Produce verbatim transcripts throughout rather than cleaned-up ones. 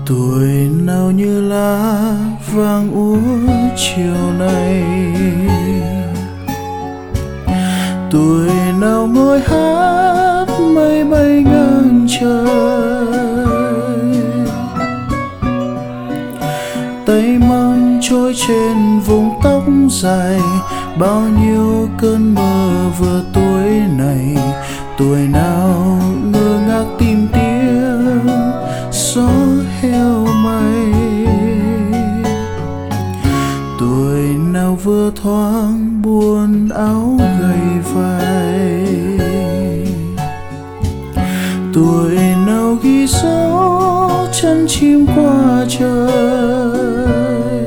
Tuổi nào như lá vàng úa chiều nay, tuổi nào ngồi hát mây bay ngang trời, tay mang trôi trên vùng tóc dài. Bao nhiêu cơn mơ vừa tuổi này, tuổi nào ngơ ngác tìm tiếng gió heo mây, tuổi nào vừa thoáng buồn áo gầy vai, tuổi nào ghi dấu chân chim qua trời.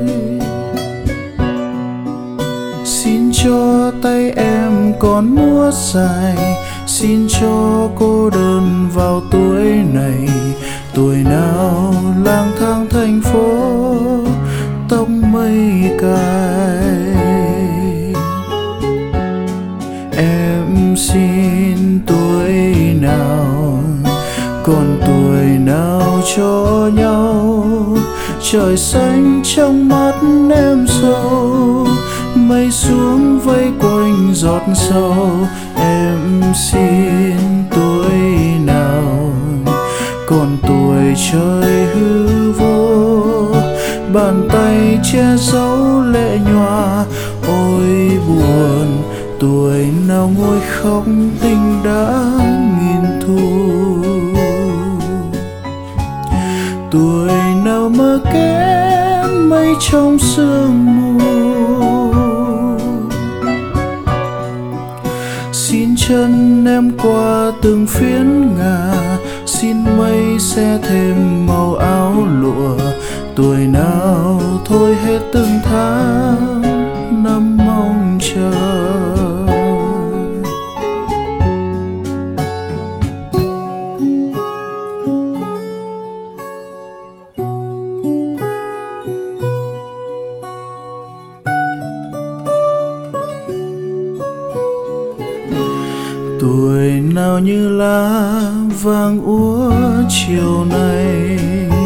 Xin cho tay em còn múa dài, xin cho cô đơn vào tuổi này, tuổi nào lang thang thành phố tóc mây cài. Em xin tuổi nào, còn tuổi nào cho nhau, trời xanh trong mắt em sâu, mây xuống vây quanh giọt sâu. Em xin tuổi nào, còn tuổi trời hư vô, bàn tay che giấu lệ nhòa. Ôi buồn, tuổi nào ngồi khóc tình đã nghìn thu, tuổi nào mơ kém mây trong sương mù. Xin chân em qua từng phiến ngà, xin mây sẽ thêm màu áo lụa. Tuổi nào thôi hết từng tháng năm mong chờ. Tuổi nào như lá vàng úa chiều nay,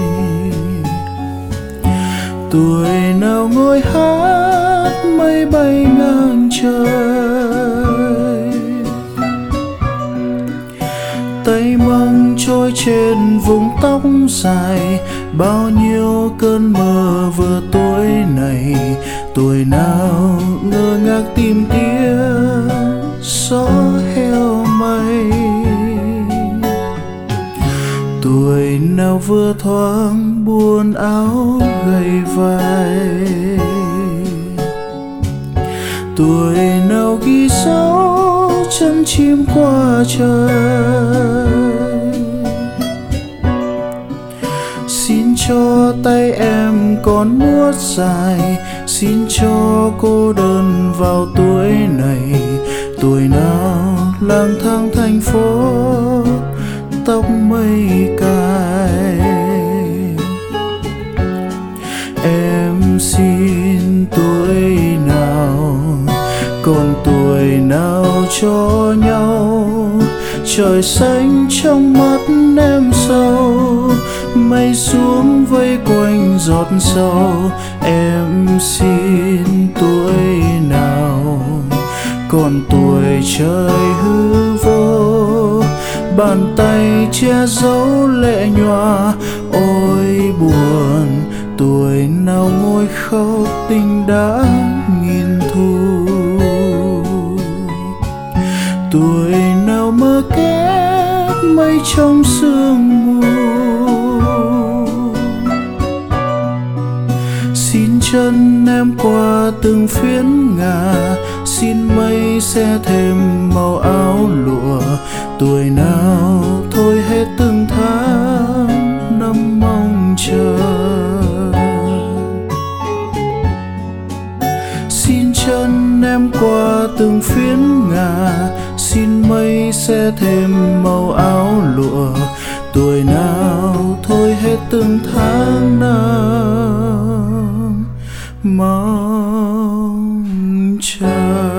tuổi nào ngồi hát mây bay ngang trời, tay mong trôi trên vùng tóc dài. Bao nhiêu cơn mơ vừa tuổi này, tuổi nào ngơ ngác tìm tiếng gió heo mây, tuổi nào vừa thoáng buồn áo gầy vai, tuổi nào ghi dấu chân chim qua trời. Xin cho tay em còn múa dài, xin cho cô đơn vào tuổi này, tuổi nào lang thang thành phố tóc mây cài. Em xin tuổi nào, còn tuổi nào cho nhau, trời xanh trong mắt em sâu, mây xuống vây quanh giọt sâu. Em xin tuổi nào, còn tuổi trời hư vô, bàn tay che giấu lệ nhòa. Ôi buồn, tuổi nào ngồi khóc tình đã nghìn thu, tuổi nào mơ kết mây trong sương mù. Xin chân em qua từng phiến ngà, xin mây sẽ thêm màu áo lụa. Tuổi nào thôi hết từng tháng năm mong chờ. Xin chân em qua từng phiến ngà, xin mây sẽ thêm màu áo lụa. Tuổi nào thôi hết từng tháng năm mong chờ.